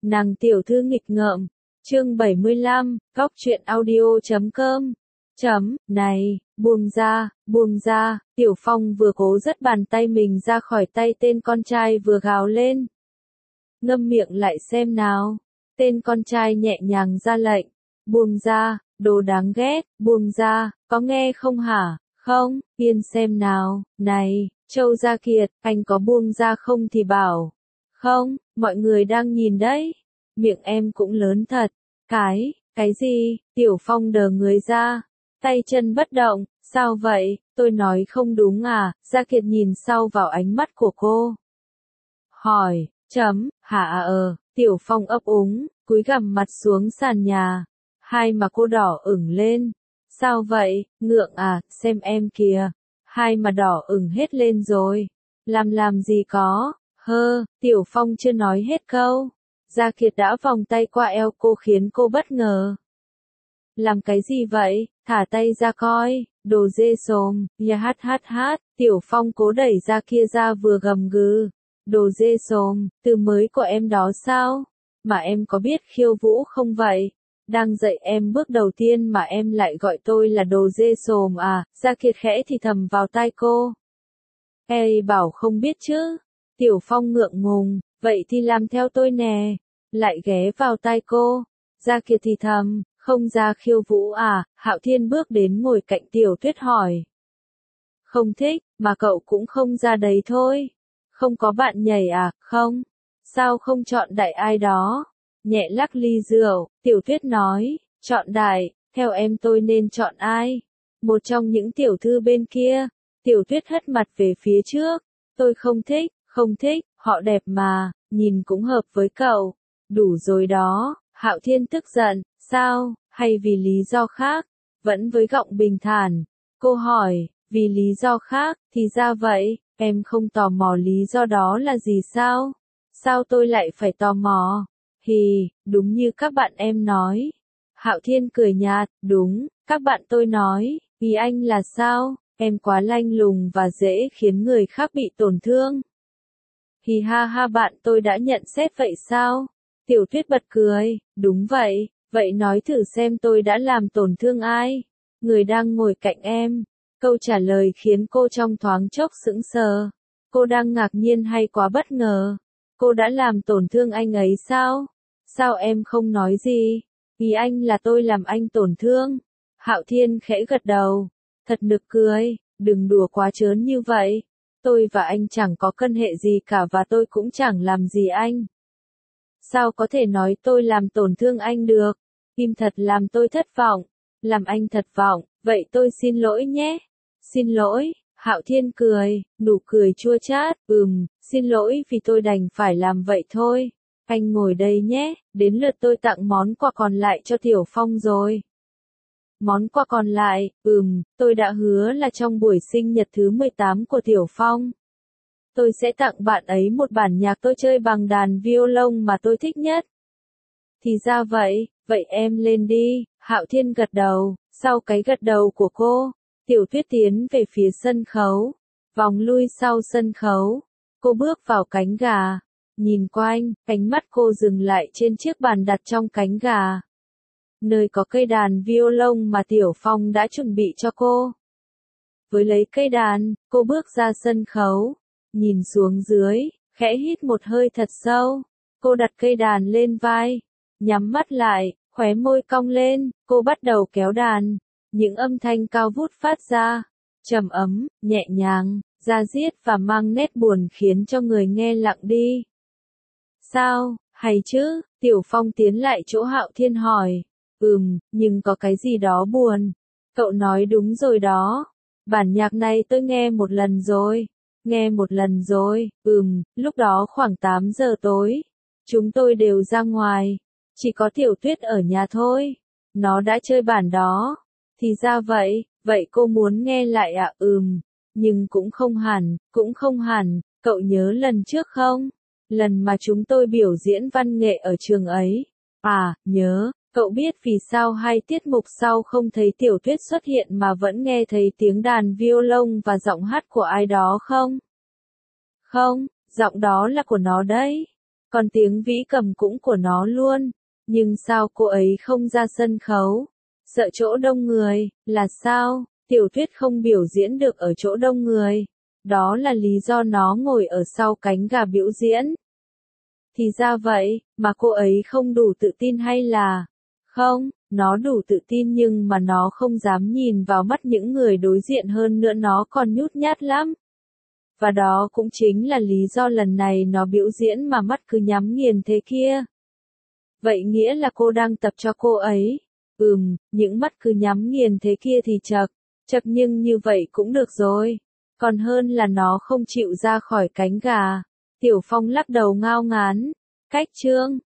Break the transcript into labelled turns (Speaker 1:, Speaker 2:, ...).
Speaker 1: Nàng tiểu thư nghịch ngợm. Chương 75, Góc truyện audio.com. Này, buông ra, Tiểu Phong vừa cố dứt bàn tay mình ra khỏi tay tên con trai vừa gào lên. Ngâm miệng lại xem nào. Tên con trai nhẹ nhàng ra lệnh. Buông ra, đồ đáng ghét, buông ra, có nghe không hả? Không, yên xem nào, này, Châu Gia Kiệt, anh có buông ra không thì bảo. Không, mọi người đang nhìn đấy. Miệng em cũng lớn thật. Cái gì? Tiểu Phong đờ người ra. Tay chân bất động, sao vậy? Tôi nói không đúng à? Gia Kiệt nhìn sau vào ánh mắt của cô. Hỏi, hả Tiểu Phong ấp úng, cúi gằm mặt xuống sàn nhà. Hai má cô đỏ ửng lên. Sao vậy, ngượng à, xem em kìa. Hai má đỏ ửng hết lên rồi. Làm gì có, Tiểu Phong chưa nói hết câu. Gia Kiệt đã vòng tay qua eo cô khiến cô bất ngờ. Làm cái gì vậy, thả tay ra coi, đồ dê xồm, hát, Tiểu Phong cố đẩy ra kia ra vừa gầm gừ. Đồ dê xồm, từ mới của em đó sao? Mà em có biết khiêu vũ không vậy? Đang dạy em bước đầu tiên mà em lại gọi tôi là đồ dê xồm à? Gia Kiệt khẽ thì thầm vào tai cô. Ê bảo không biết chứ. Tiểu Phong ngượng ngùng, vậy thì làm theo tôi nè. Lại ghé vào tai cô. Gia Kiệt thì thầm, không ra khiêu vũ à? Hạo Thiên bước đến ngồi cạnh Tiểu Tuyết hỏi. Không thích, mà cậu cũng không ra đấy thôi. Không có bạn nhảy à? Không. Sao không chọn đại ai đó? Nhẹ lắc ly rượu, Tiểu Tuyết nói, chọn đại, theo em tôi nên chọn ai? Một trong những tiểu thư bên kia. Tiểu Tuyết hất mặt về phía trước. Tôi không thích, họ đẹp mà, nhìn cũng hợp với cậu. Đủ rồi đó, Hạo Thiên tức giận, sao, hay vì lý do khác? Vẫn với giọng bình thản. Cô hỏi, vì lý do khác, thì ra vậy, em không tò mò lý do đó là gì sao? Sao tôi lại phải tò mò? Đúng như các bạn em nói. Hạo Thiên cười nhạt, đúng, các bạn tôi nói, ý anh là sao? Em quá lanh lùng và dễ khiến người khác bị tổn thương. Ha bạn tôi đã nhận xét vậy sao? Tiểu Tuyết bật cười, đúng vậy, vậy nói thử xem tôi đã làm tổn thương ai? Người đang ngồi cạnh em. Câu trả lời khiến cô trong thoáng chốc sững sờ. Cô đang ngạc nhiên hay quá bất ngờ? Cô đã làm tổn thương anh ấy sao? Sao em không nói gì? Ý anh là tôi làm anh tổn thương. Hạo Thiên khẽ gật đầu. Thật nực cười, đừng đùa quá trớn như vậy. Tôi và anh chẳng có căn hệ gì cả và tôi cũng chẳng làm gì anh. Sao có thể nói tôi làm tổn thương anh được? Im thật làm tôi thất vọng. Làm anh thất vọng, vậy tôi xin lỗi nhé. Xin lỗi, Hạo Thiên cười, nụ cười chua chát, xin lỗi vì tôi đành phải làm vậy thôi. Anh ngồi đây nhé, đến lượt tôi tặng món quà còn lại cho Tiểu Phong rồi. Món quà còn lại, tôi đã hứa là trong buổi sinh nhật thứ 18 của Tiểu Phong. Tôi sẽ tặng bạn ấy một bản nhạc tôi chơi bằng đàn violon mà tôi thích nhất. Thì ra vậy, vậy em lên đi, Hạo Thiên gật đầu, sau cái gật đầu của cô, Tiểu Tuyết tiến về phía sân khấu, vòng lui sau sân khấu, cô bước vào cánh gà, nhìn quanh, ánh mắt cô dừng lại trên chiếc bàn đặt trong cánh gà. Nơi có cây đàn violon mà Tiểu Phong đã chuẩn bị cho cô. Với lấy cây đàn, cô bước ra sân khấu, nhìn xuống dưới, khẽ hít một hơi thật sâu, cô đặt cây đàn lên vai, nhắm mắt lại, khóe môi cong lên, cô bắt đầu kéo đàn, những âm thanh cao vút phát ra, trầm ấm, nhẹ nhàng, da diết và mang nét buồn khiến cho người nghe lặng đi. Sao, hay chứ? Tiểu Phong tiến lại chỗ Hạo Thiên hỏi. Nhưng có cái gì đó buồn. Cậu nói đúng rồi đó. Bản nhạc này tôi nghe một lần rồi. Lúc đó khoảng 8 giờ tối. Chúng tôi đều ra ngoài. Chỉ có Tiểu Tuyết ở nhà thôi. Nó đã chơi bản đó. Thì ra vậy, vậy cô muốn nghe lại ạ? Nhưng cũng không hẳn, cậu nhớ lần trước không? Lần mà chúng tôi biểu diễn văn nghệ ở trường ấy. À, nhớ, cậu biết vì sao hai tiết mục sau không thấy Tiểu Tuyết xuất hiện mà vẫn nghe thấy tiếng đàn violon và giọng hát của ai đó không? Không, giọng đó là của nó đấy. còn tiếng vĩ cầm cũng của nó luôn. Nhưng sao cô ấy không ra sân khấu? Sợ chỗ đông người, là sao? Tiểu Tuyết không biểu diễn được ở chỗ đông người. Đó là lý do nó ngồi ở sau cánh gà biểu diễn. Thì ra vậy, mà cô ấy không đủ tự tin hay là... Không, nó đủ tự tin nhưng mà nó không dám nhìn vào mắt những người đối diện, hơn nữa nó còn nhút nhát lắm. Và đó cũng chính là lý do lần này nó biểu diễn mà mắt cứ nhắm nghiền thế kia. Vậy nghĩa là cô đang tập cho cô ấy. Những mắt cứ nhắm nghiền thế kia thì chật nhưng như vậy cũng được rồi. Còn hơn là nó không chịu ra khỏi cánh gà. Tiểu Phong lắc đầu ngao ngán. Cách chương